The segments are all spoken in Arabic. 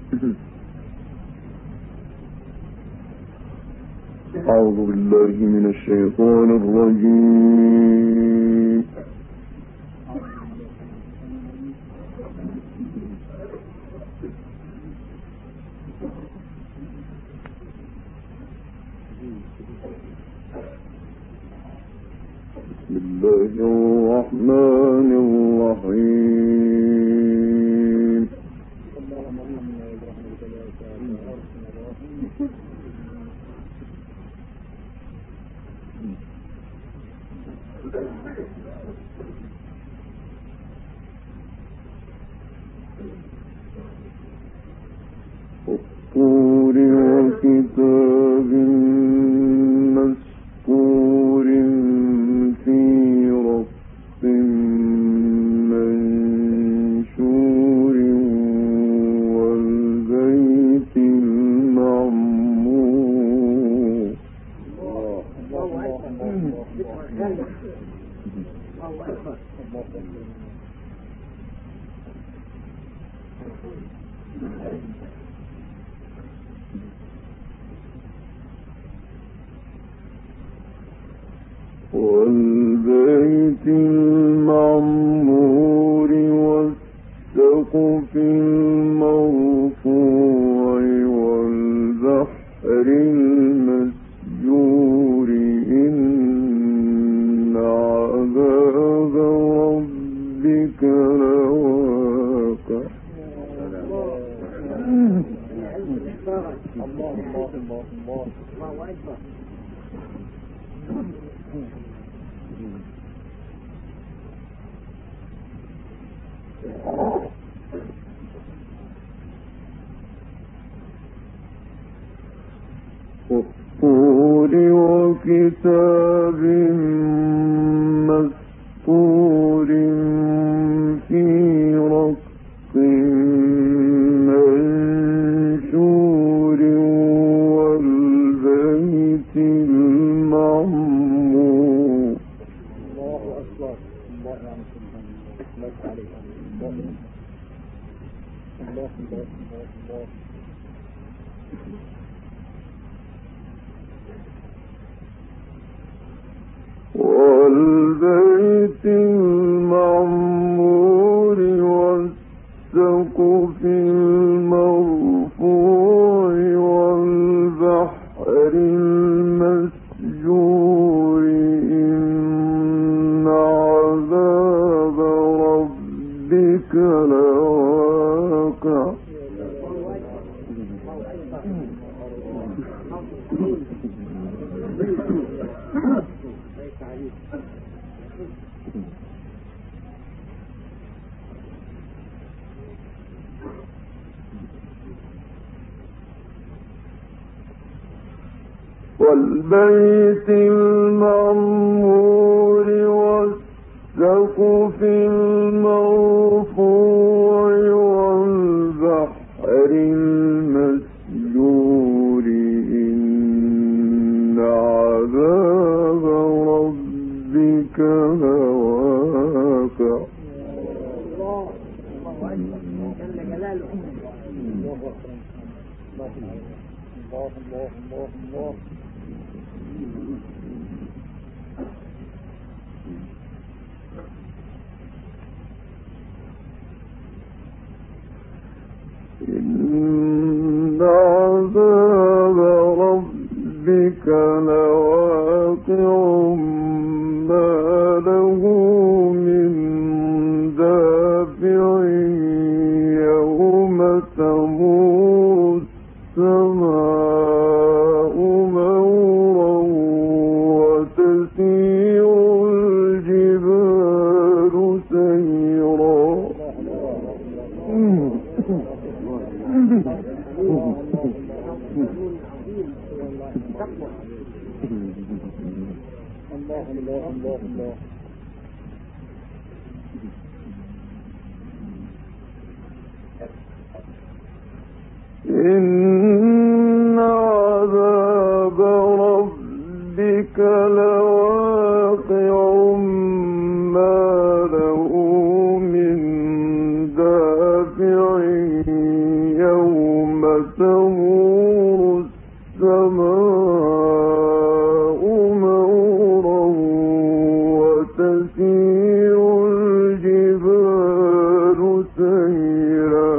أعوذ بالله من الشيطان الرجيم. بسم الله الرحمن الرحيم. والطور وكتاب مسطور في رق منشور والبيت المعمور. والبيت المعمور والسقف المرفوع والبحر المسجور إن عذاب ربك لواقع. والطور وكتاب مسطور في رق منشور والبيت المعمور. الله أكبر. الله عليك. الله والبيت المعمور والسقف المرفوع والبحر المسجور إن عذاب ربك لواقع. والبيت المعمور والسقف المرفوع والبحر المسجور إن عذاب ربك لواقع. الله إن عذاب ربك لواقع ما له من دافع يوم تمور السماء مورا وتسير الجبال سيرا. الله إن عذاب ربك لواقع ما له من دافع يوم تمور السماء مورا وتسير الجبال سيرا.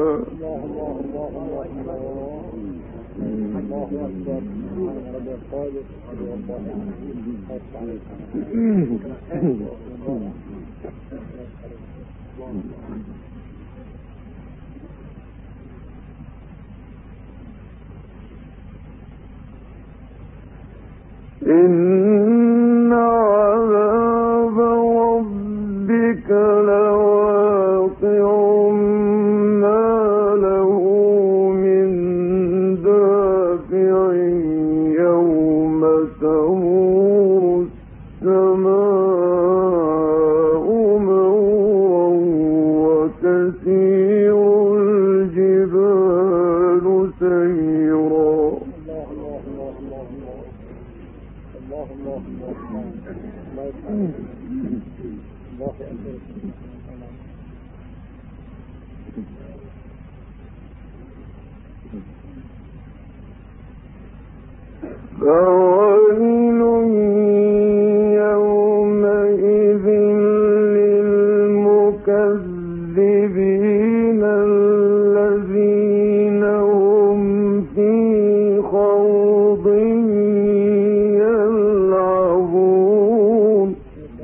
إن عذاب ربك لواقع ما له من دافع يوم تمور السماء مورا وتسير الجبال سيرا. فويل يومئذ للمكذبين الذين هم في خوض يلعبون.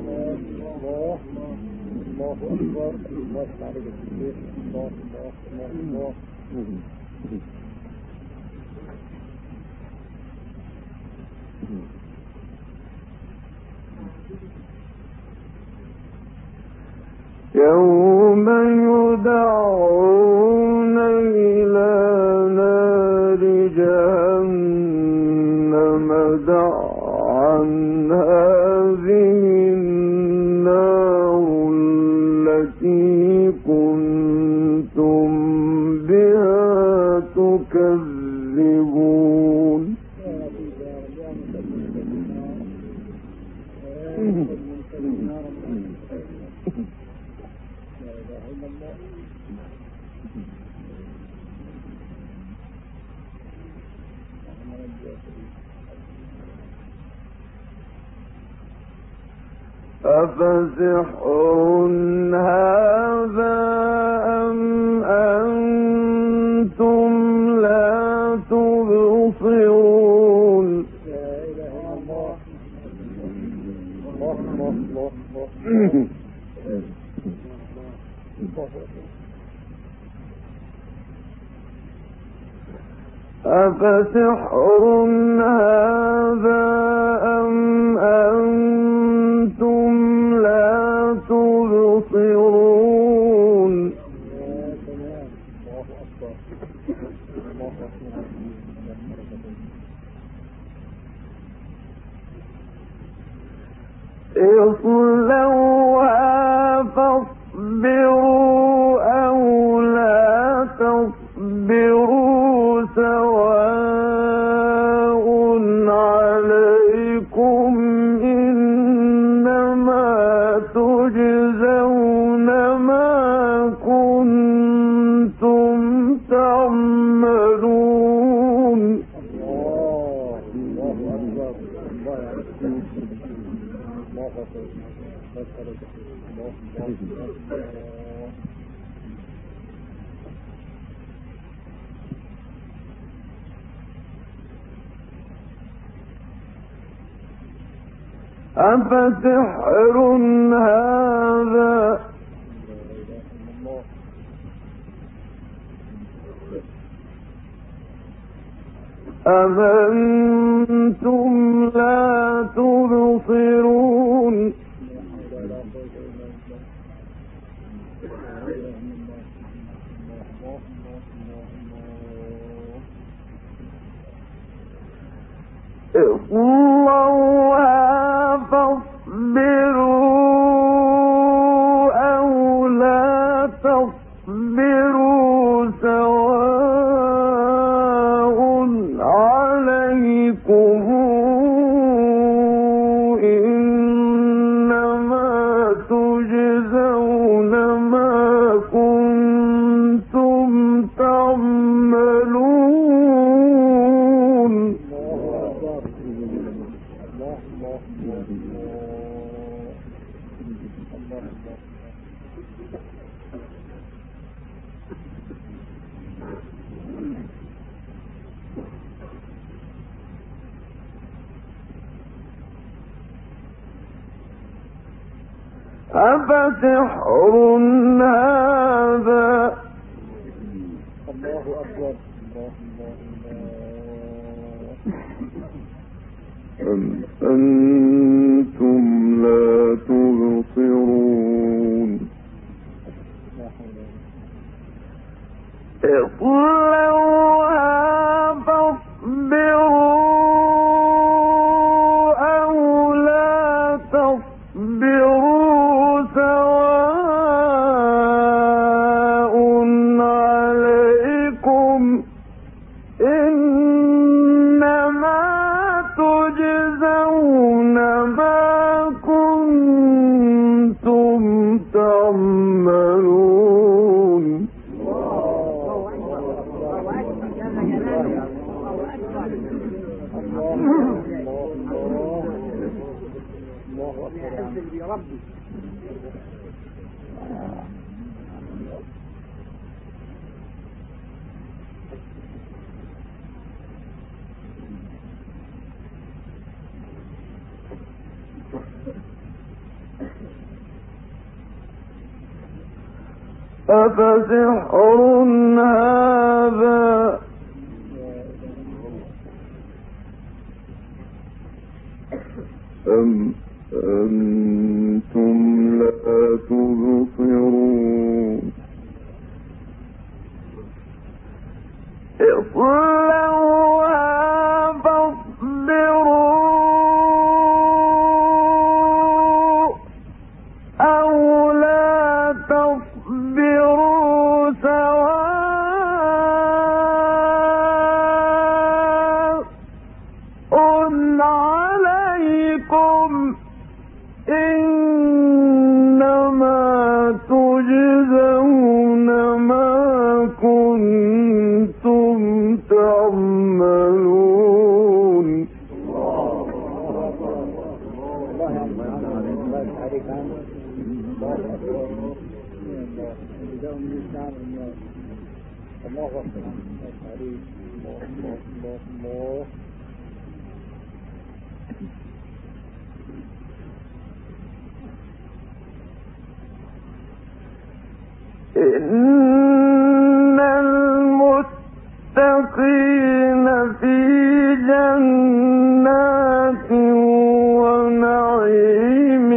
يوم يدعون إلى نار جهنم دعا هذه النار التي كنتم بها تكذبون. أفسحر هذا أم أنتم لا تبصرون. أفسحر هذا أم أنتم لا تبصرون. اصلوها فاصبروا أو لا تصبروا سواء عليكم إنما تجزون ما كنتم تعملون. أفسحر هذا أم أنتم لا تبصرون. اصلوها فاصبروا أو لا تصبروا سواء عليكم إنما تجزون ما كنتم تعملون. أفسحر هذا الله أكبر أم أنتم لا تبصرون اصلوها فاصبروا أو لا تصبروا سواء عليكم إنما تجزون ما كنتم تعملون أفسحر هذا أم أنتم لا تبصرون اصلوها فاصبروا أو لا تصبروا سواء عليكم إنما تجزون ما كنتم تعملون إن المتقين في جنات ونعيم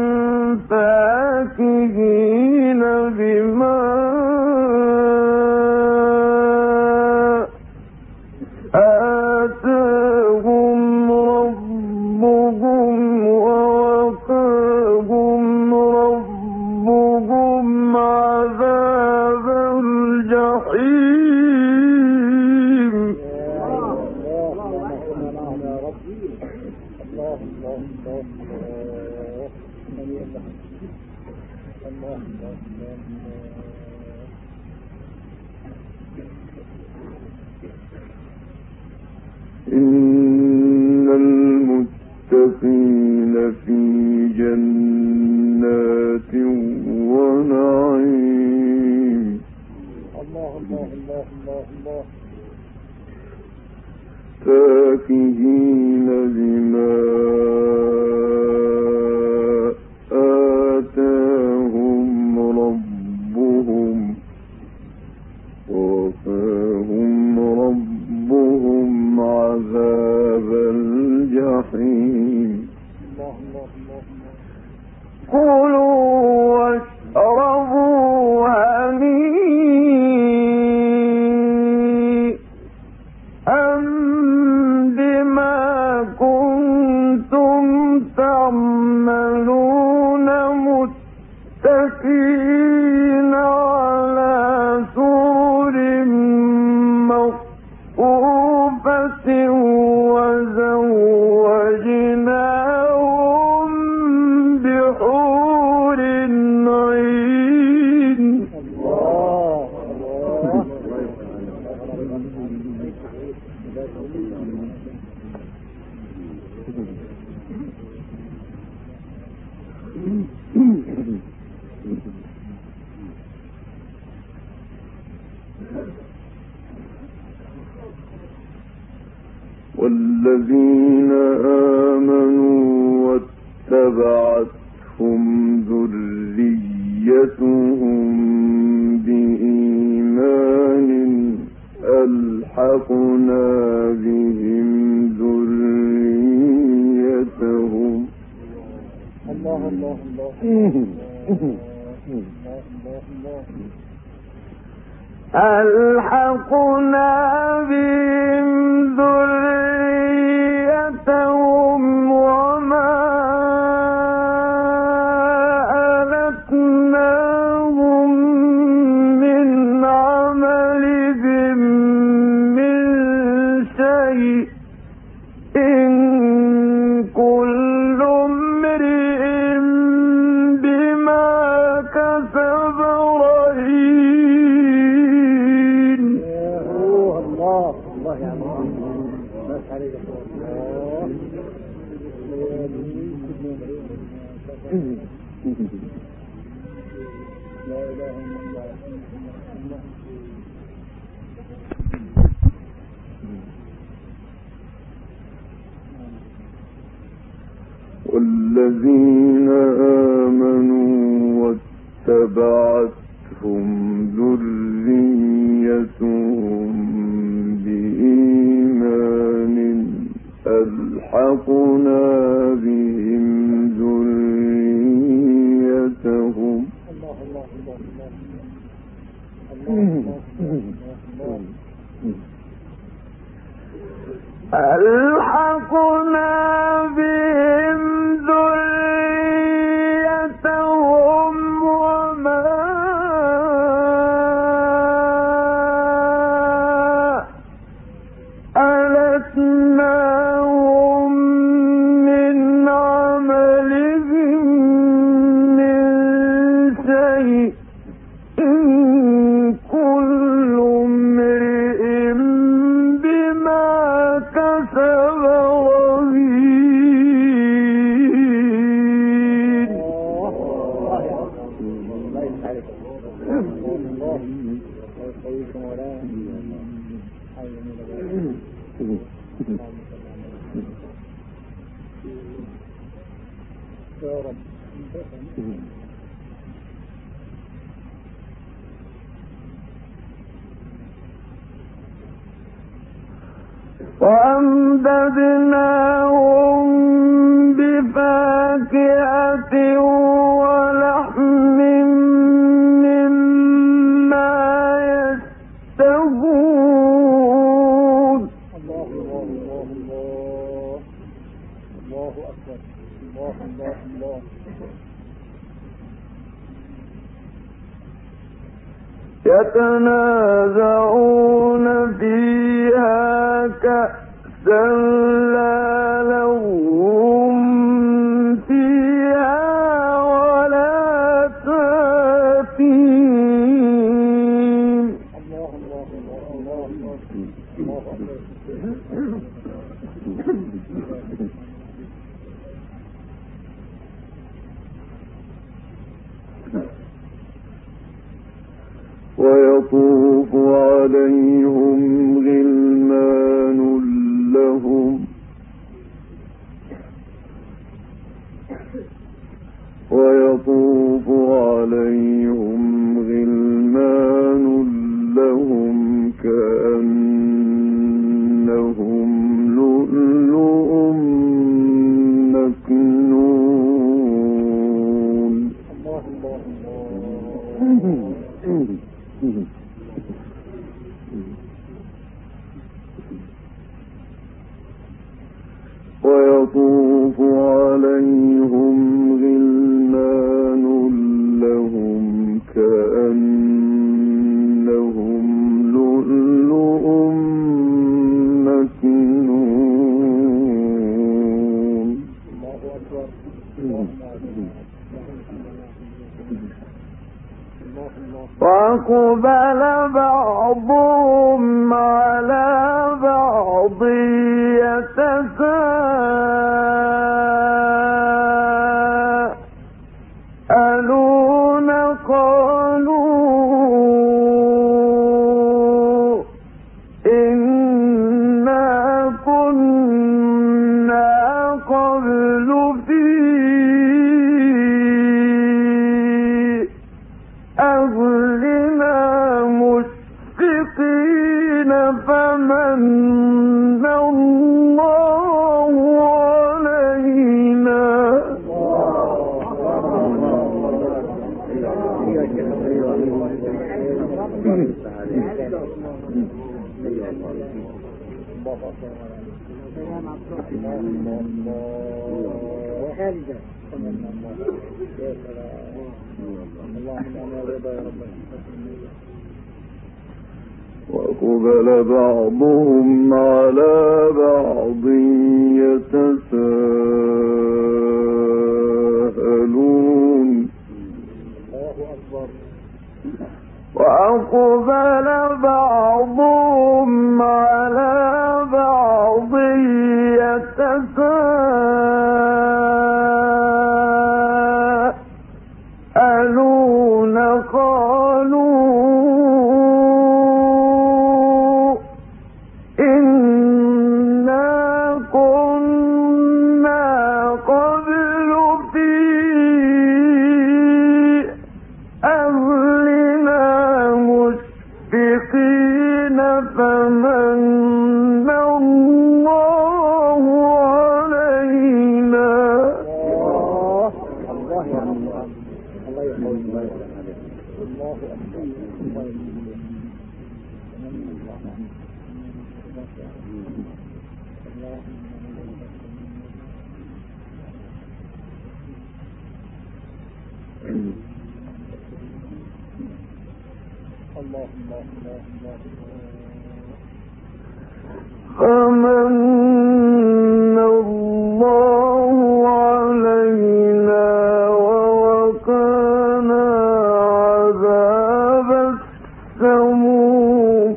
فاكهين بما آتاهم ربهم ووقاهم ربهم عذاب الجحيم إن المتقين في جنات ونعيم فاكهين بما آتاهم ربهم ووقاهم ربهم عذاب الجحيم كلوا واشربوا هنيئا بما كنتم تعملون متكئين على سرر مصفوفة وزوجناهم بحور عين والذين آمنوا واتبعتهم ذريتهم ذريتهم بإيمان ألحقنا بهم ذريتهم. الله الله ألحقنا بهم ذريتهم وما ألتناهم من عملهم من شيء إن كل امرئ بما كسب رهين. الله الله يا الله بس عليك لا إله إلا الله. والذين آمنوا واتبعتهم ذريتهم بإيمان ألحقنا بهم ذريتهم. الله الله الله ألحقنا بهم ذريتهم وما ألتناهم من عملهم من شيء إن كل امرئ بما كسب رهين. وأمددناهم بفاكهة ولحم مما يشتهون. الله الله الله الله أكبر. الله الله الله يتنازعون فيها كأسا لا لغو فيها ولا تأثيم. الله الله الله الله ويطوف عليهم غلمان لهم ويطوف عليهم غلمان لهم كأنهم لؤلؤ مكنون. الله الله ويطوف عليهم غلمان لهم كأنهم لؤلؤ مكنون. الله أكبر. وأقبل بعضهم على بعض يتساءلون قالوا إنا كنا قبل في فمن الله علينا وأقبل بعضهم على بعض يتساءلون وأقبل بعضهم على بعض يتساءلون قالوا إنا كنا قبل في أهلنا مشفقين فمن الله علينا فمن الله علينا ووقانا عذاب السموم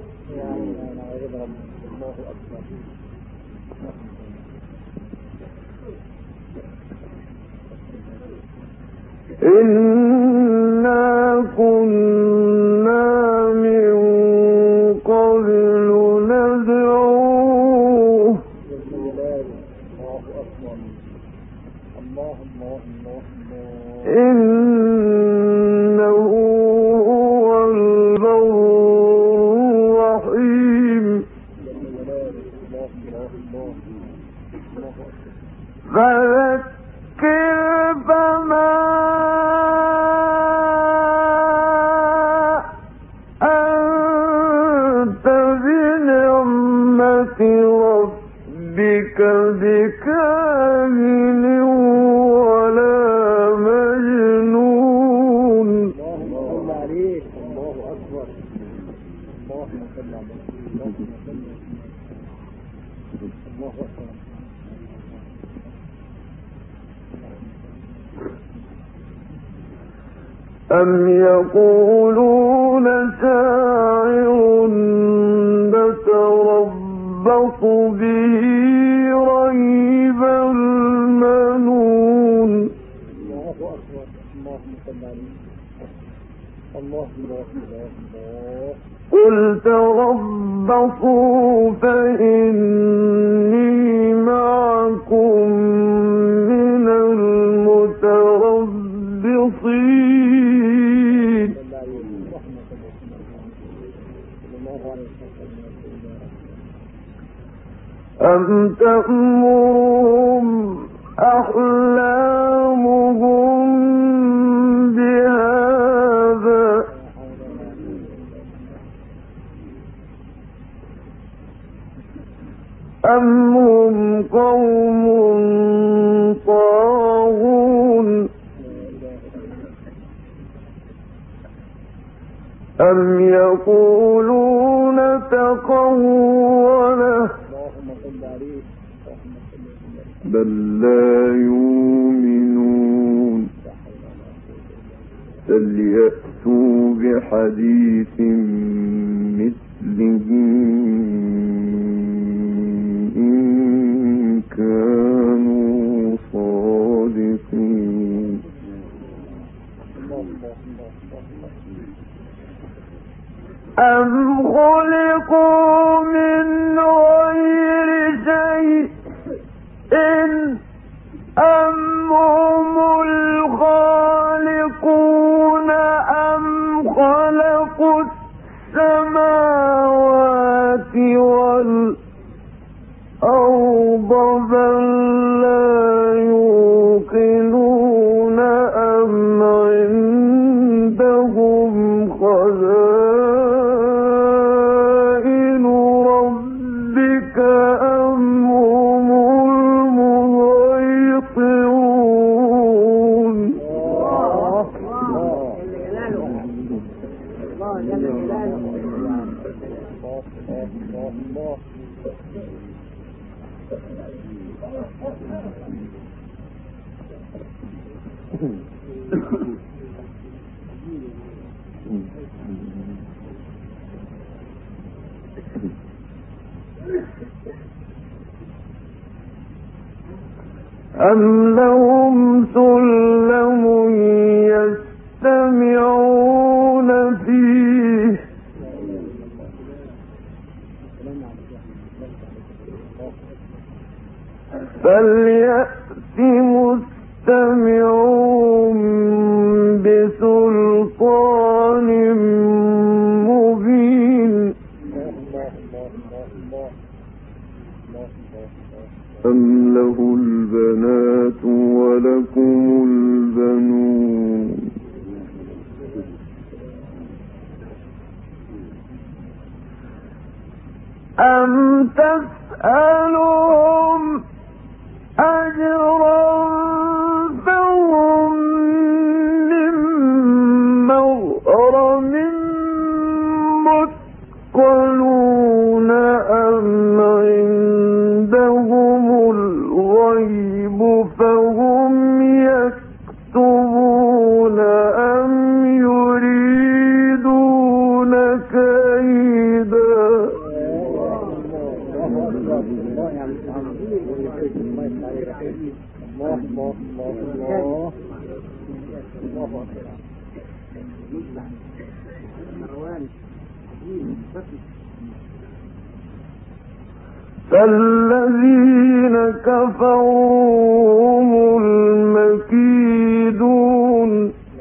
إنا كنا من قبل ندعوه إنه هو البر الرحيم فذكر فما أنت بنعمة ربك بكامل ولا مجنون أم يقولون شاعر نتربص به ريب المنون قل تربصوا فإني معكم من المتربصين أم تأمرهم أحلامهم بهذا أم هم قوم طاغون أم يقولون تقوله بل لا يؤمنون فليأتوا بحديث مثله إن كانوا صادقين أم خلقوا من غير شيء أم هم الخالقون أم خلقوا أم لهم سلم يستمعون فيه فليأت مستمعون بسلطان مبين أم له البنات ولكم البنون أم تسألهم أجرا فهم من مغرم مثقلون أم عندهم الغيب فهم يكتبون أم يريدون كيدا فالذين كفروا هم المكيدون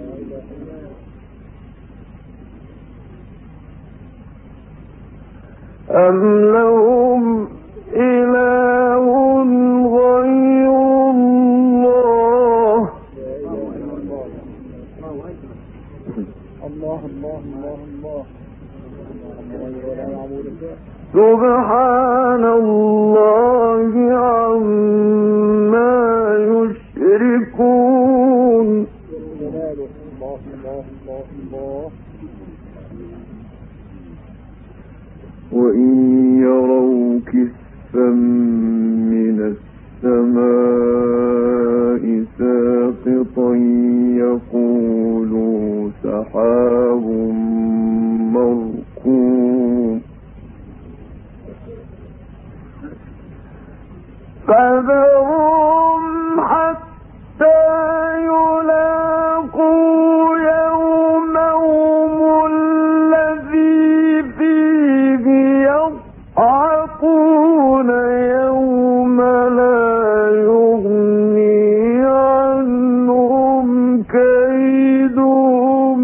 أم لهم إله غير الله سبحان الله عما يشركون وإن يروا كسفا من السماء ساقطا يقولوا سحاب مركوم فذرهم حتى يلاقوا يومهم الذي فيه يضحكون يوم لا يغني عنهم كيدهم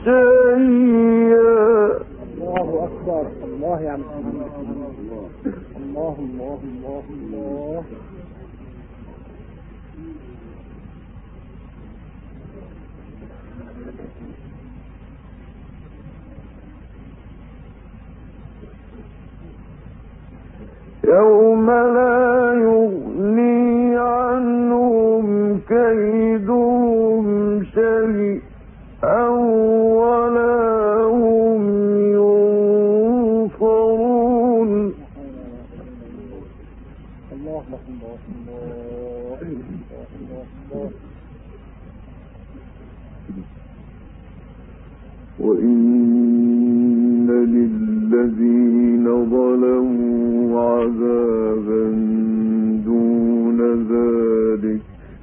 شيئا. الله أكبر. الله يا محمد. الله الله الله الله. يوم لا يغني عنهم كيدهم شيئا ولا هم ينصرون. الله الله الله الله. وإن للذين ظلموا عذابا دون ذلك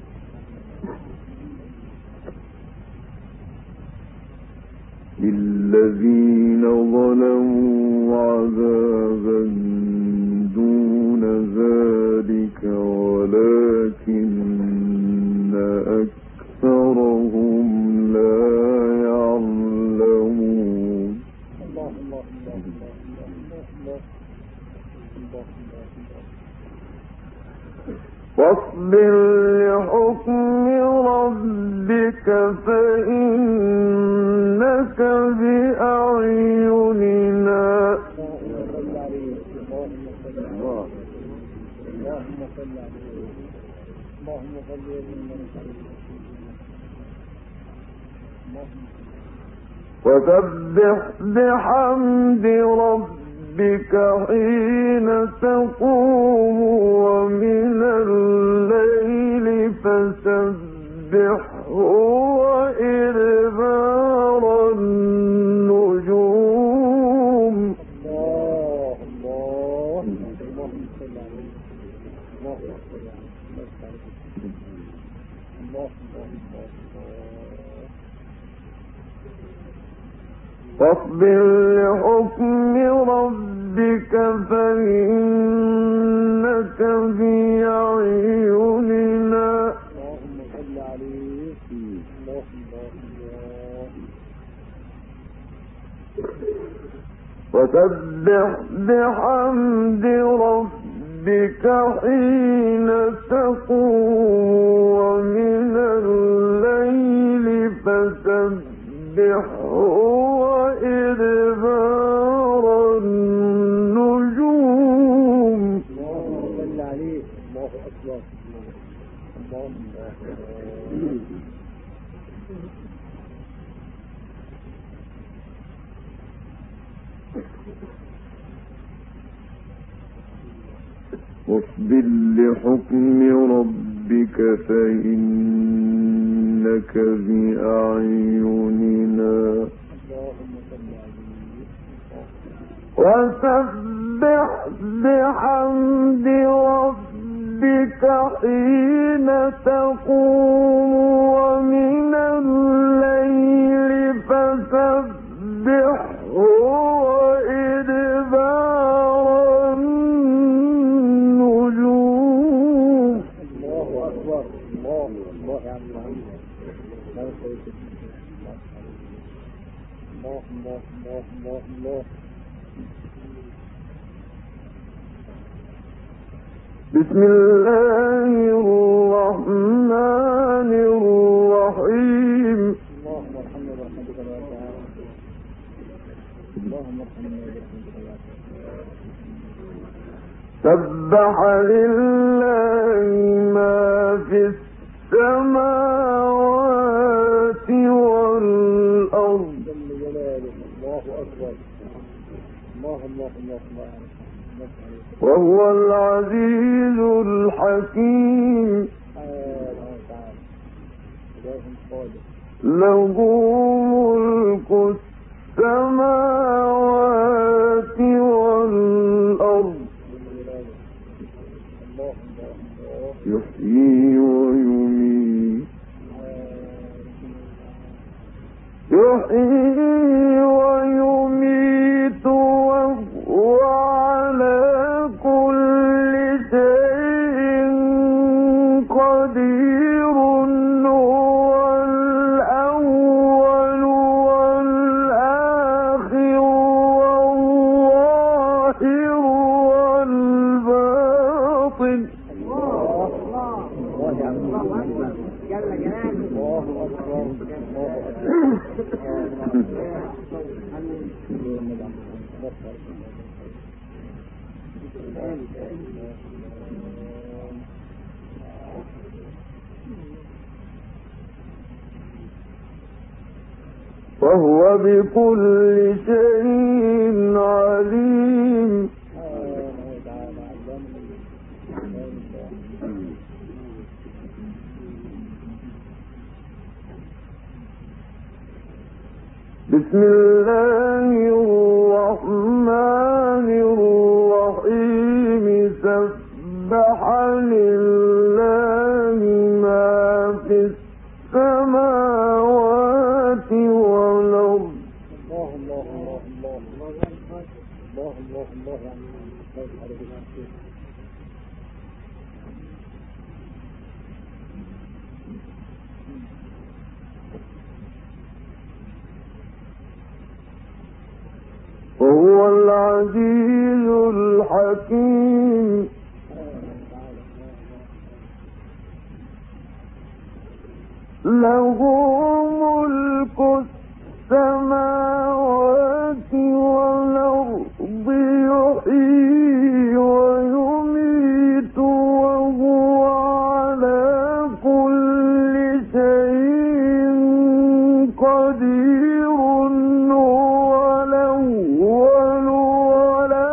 للذين ظلموا عذابا دون ذلك ولكن أكثرهم لا يعلمون. الله الله الله الله. واصبر لحكم ربك فإنك بأعيننا. وسبح بحمد ربك ربك حين تقوم ومن الليل فسبحه وإدبار النجوم. فاصبر لحكم ربك فإنك بأعيننا وسبح بحمد ربك حين تقوم ومن الليل فسبحه وإدبار النجوم. واصبر لحكم ربك فإنك بأعيننا وسبح بحمد ربك حين تقوم ومن الليل فسبحه وإدبار النجوم. الله أكبر. الله يا عم الله. بسم الله الرحمن الرحيم. اللهم ارحمنا برحمتك يا تعالى. اللهم ارحمنا برحمتك يا تعالى. سبح لله ما في السماوات والأرض. الله أكبر. الله وهو العزيز الحكيم. له ملك السماوات والأرض يحيي ويميت وهو على كل شيء قدير. هو الأول والآخر والظاهر والباطن. وهو بكل شيء عليم. بسم الله الرحمن الرحيم. سبح لله ما في السماوات والأرض. وهو العزيز الحكيم. له ملك السماوات والأرض يحيي ويميت وهو على كل شيء قدير. هو الأول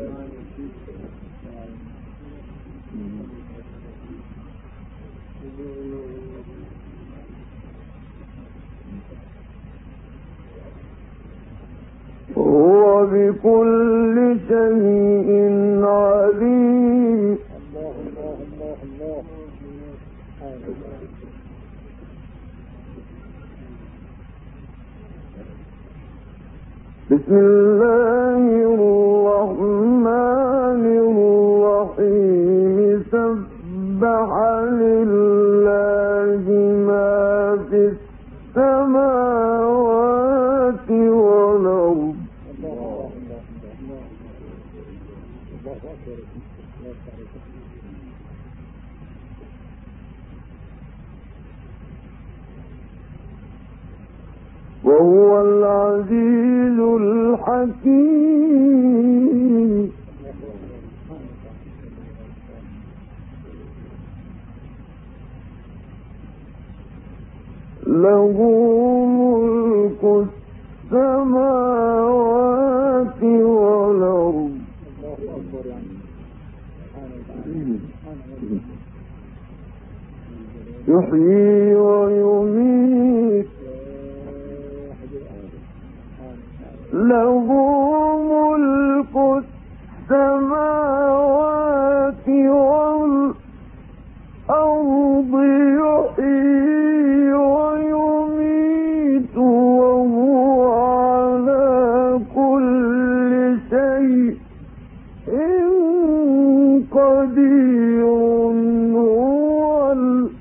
هو بكل شيء عليم. الله الله الله الله. بسم الله الرحمن الرحيم. سبح لله ما في السماوات والأرض. وهو العزيز الحكيم. له ملك السماوات والأرض. يحيي ويميت. له ملك السماوات والأرض. يحيي ويميت وهو على كل شيء قدير. هو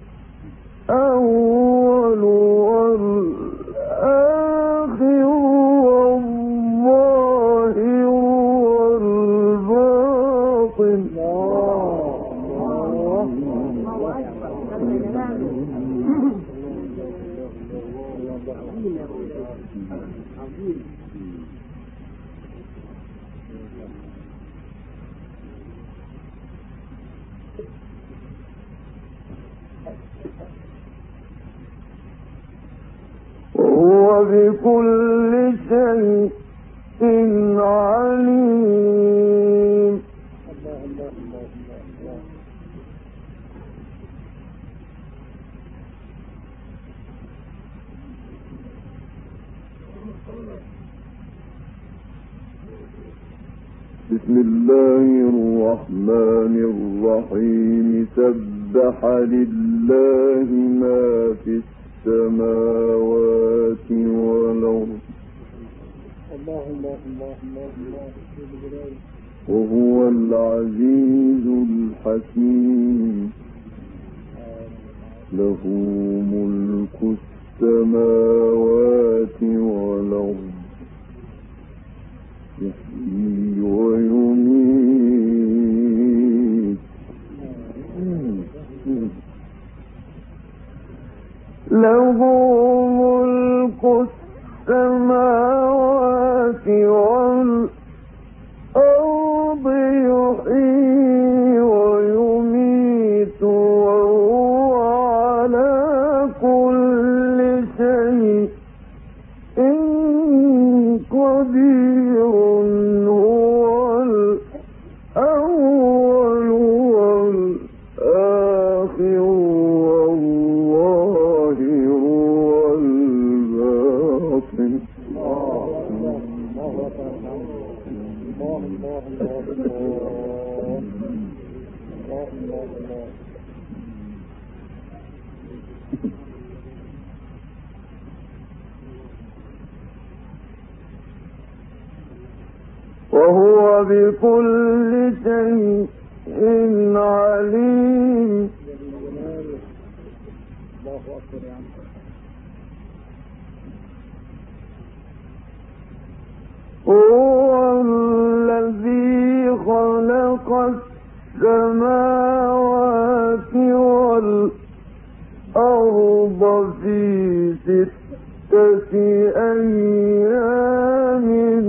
الأول والآخر والظاهر والباطن. وهو بكل شيء عليم. بسم الله الرحمن الرحيم. سبح لله ما في السماوات والأرض. الله الله الله الله الله. وهو العزيز الحكيم. له ملك السماوات والأرض. يحيي ويميت. له ملك السماوات والأرض. يحيي ويميت وهو على كل شيء قدير. هو الأول والآخر والظاهر والباطن. وهو بكل شيء عليم. هو الذي خلق السماوات والأرض في 6 أيام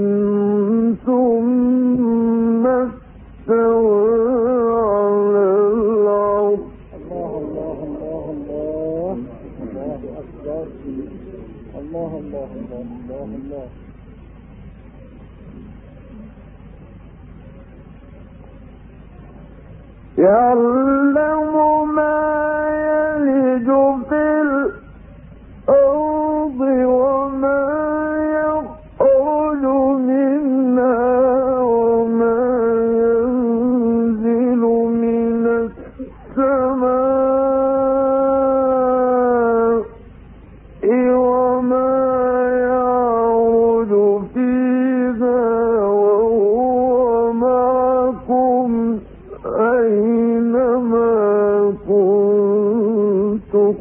ثم استوى على العرش. الله الله الله الله. الله أكبر. الله الله الله الله الله. يعلم ما يلج في الأرض وما يخرج منها وما ينزل من السماء وما يعرج فيها وهو معكم أينما كنتم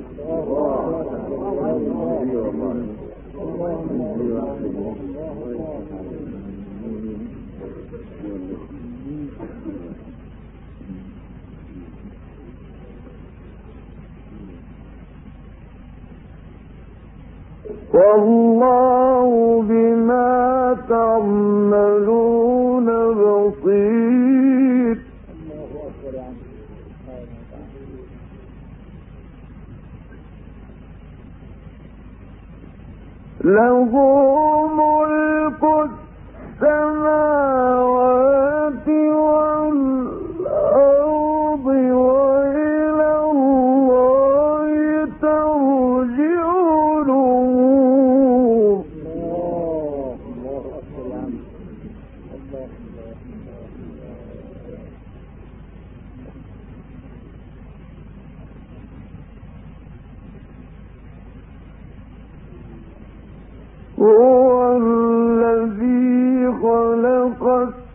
والله بما تعملون بصير. له ملك السماوات والأرض وإلى الله ترجع الأمور. هو الذي خلق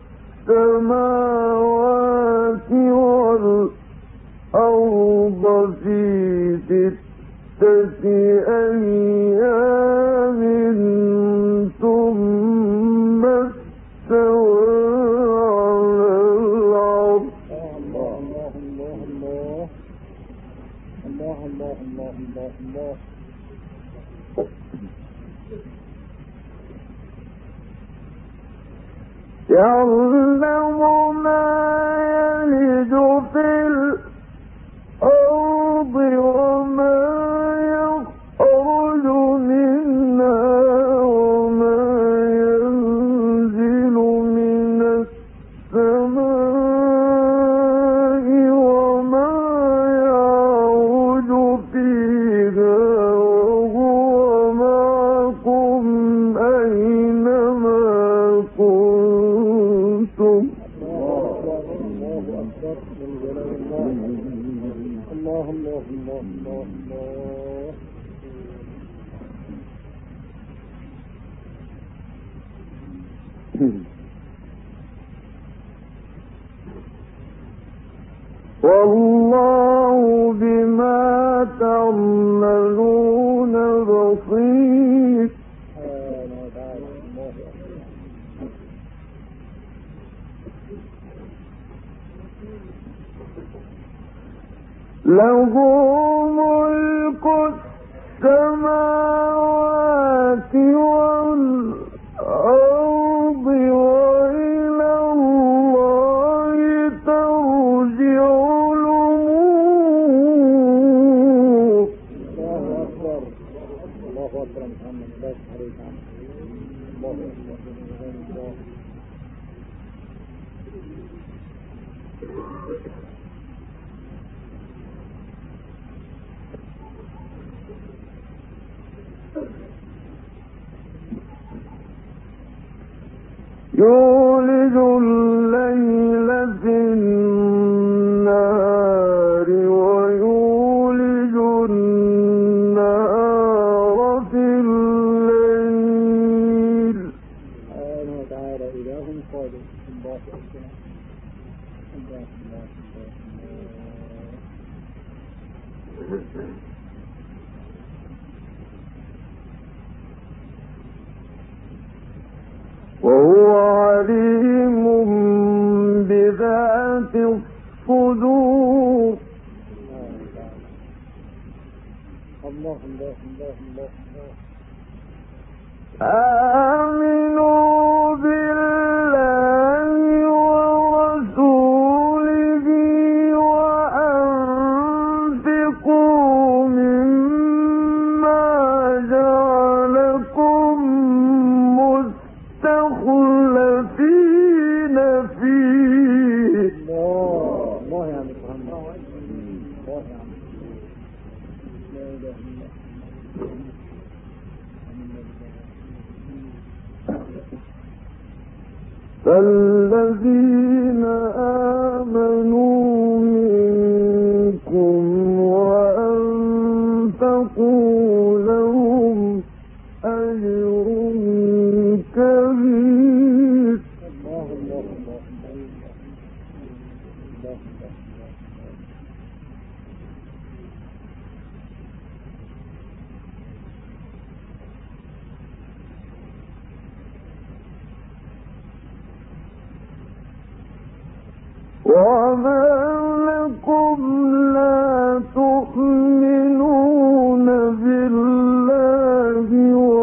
السماوات والأرض في 6 أيام ثم استوى على العرش. الله يعلم ما يلج في الأرض وما يخرج منها وما ينزل من السماء وما يعرج فيها وهو معكم أينما كنتم. والله بما تعملون بصير. له ملك السماوات والأرض وإلى الله ترجع الأمور. الله أكبر محمد بس عليك الله أكبر. يولج الليل في النهار ويولج النهار في الليل. سبحانه وتعالى إله قادر. الله أكبر. وهو عليم بذات الصدور. الله الله الله الله. آمنوا بالله ورسوله وأنفقوا مما جعلكم مستخلفين فيه. الله يعني فالذين آمنوا منكم وأنفقوا لهم أجر كبير. وما لكم لا تؤمنون بالله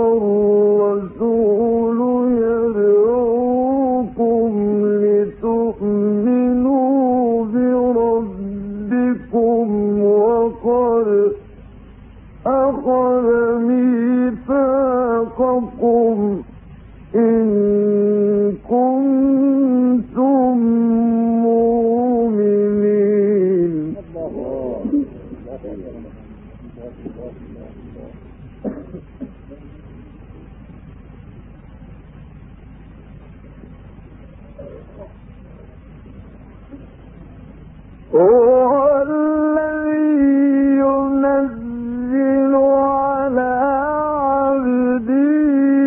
والرسول يدعوكم لتؤمنوا بربكم وقد أخذ ميثاقكم إن كنتم مؤمنين. هو الذي ينزل على عبده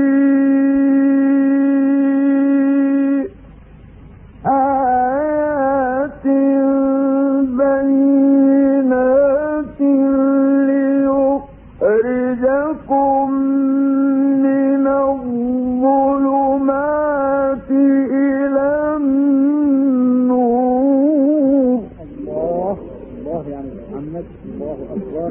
آيات بينات ليخرجكم من الظلمات إلى النور. الله يعني محمد. الله أكبر.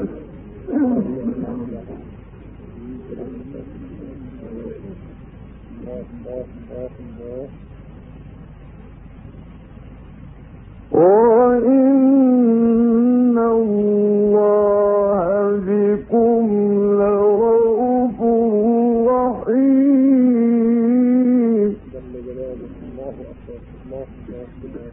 وإن الله بكم لرؤوف رحيم. جل جلاله. الله أكبر. الله أكبر.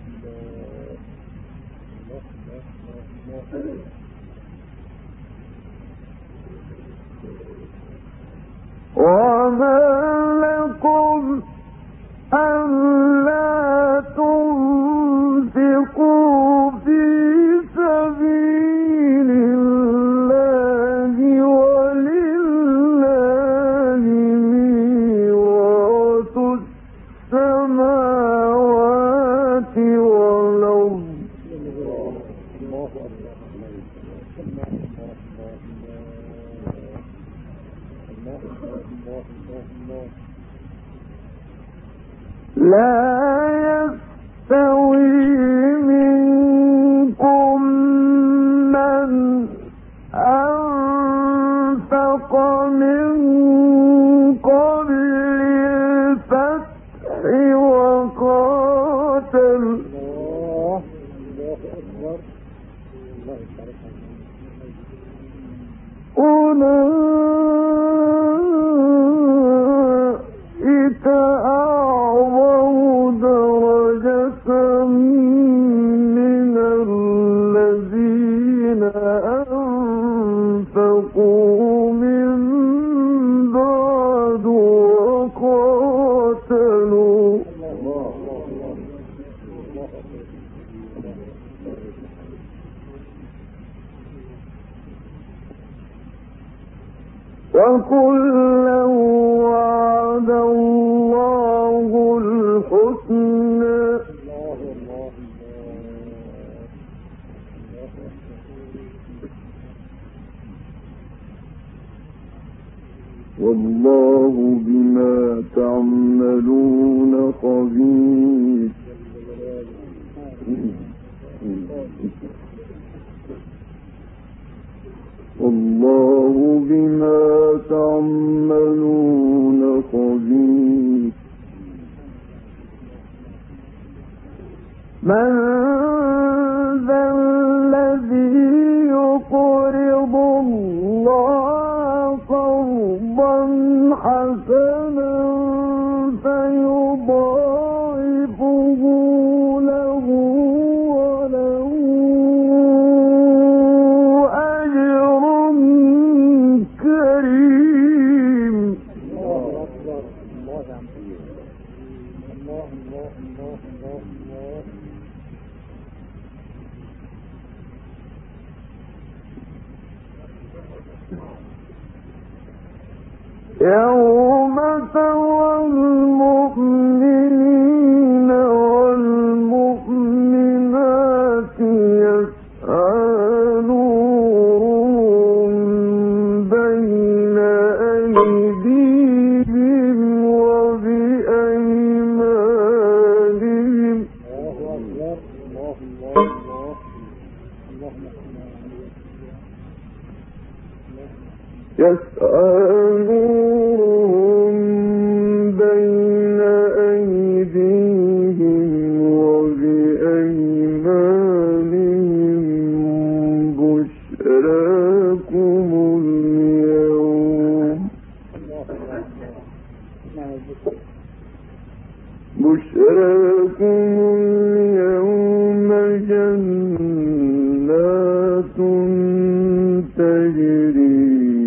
وما لكم ألا تنفقوا في سبيل الله ولله ميراث السماوات والأرض. لا يستوي منكم من أنفق من قبل الفتح وقاتل أولئك أعظم درجة من الذين أنفقوا من بعد وقاتلوا. وكلا وعد الله الحسنى والله بما تعملون خبير. والله بما تعملون خبير. من ذا الذي يقرض الله قرضا حسنا فيضاعفه له وله أجر كريم. الله أكبر. الله يوم ترى المؤمنين والمؤمنات يسعى نورهم بين أيديهم وبأيمانهم يسعى نورهم بين أيديهم وبأيمانهم بشراكم اليوم جنات تجري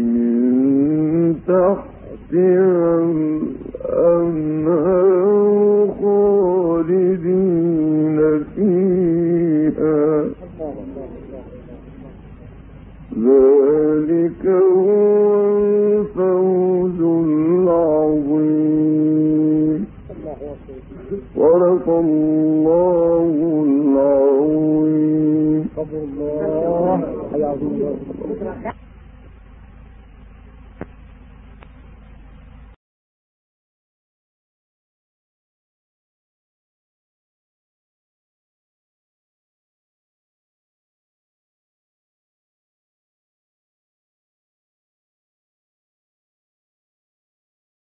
تحتها الأنهار خالدين فيها ذلك هو الفوز العظيم صدق الله العظيم.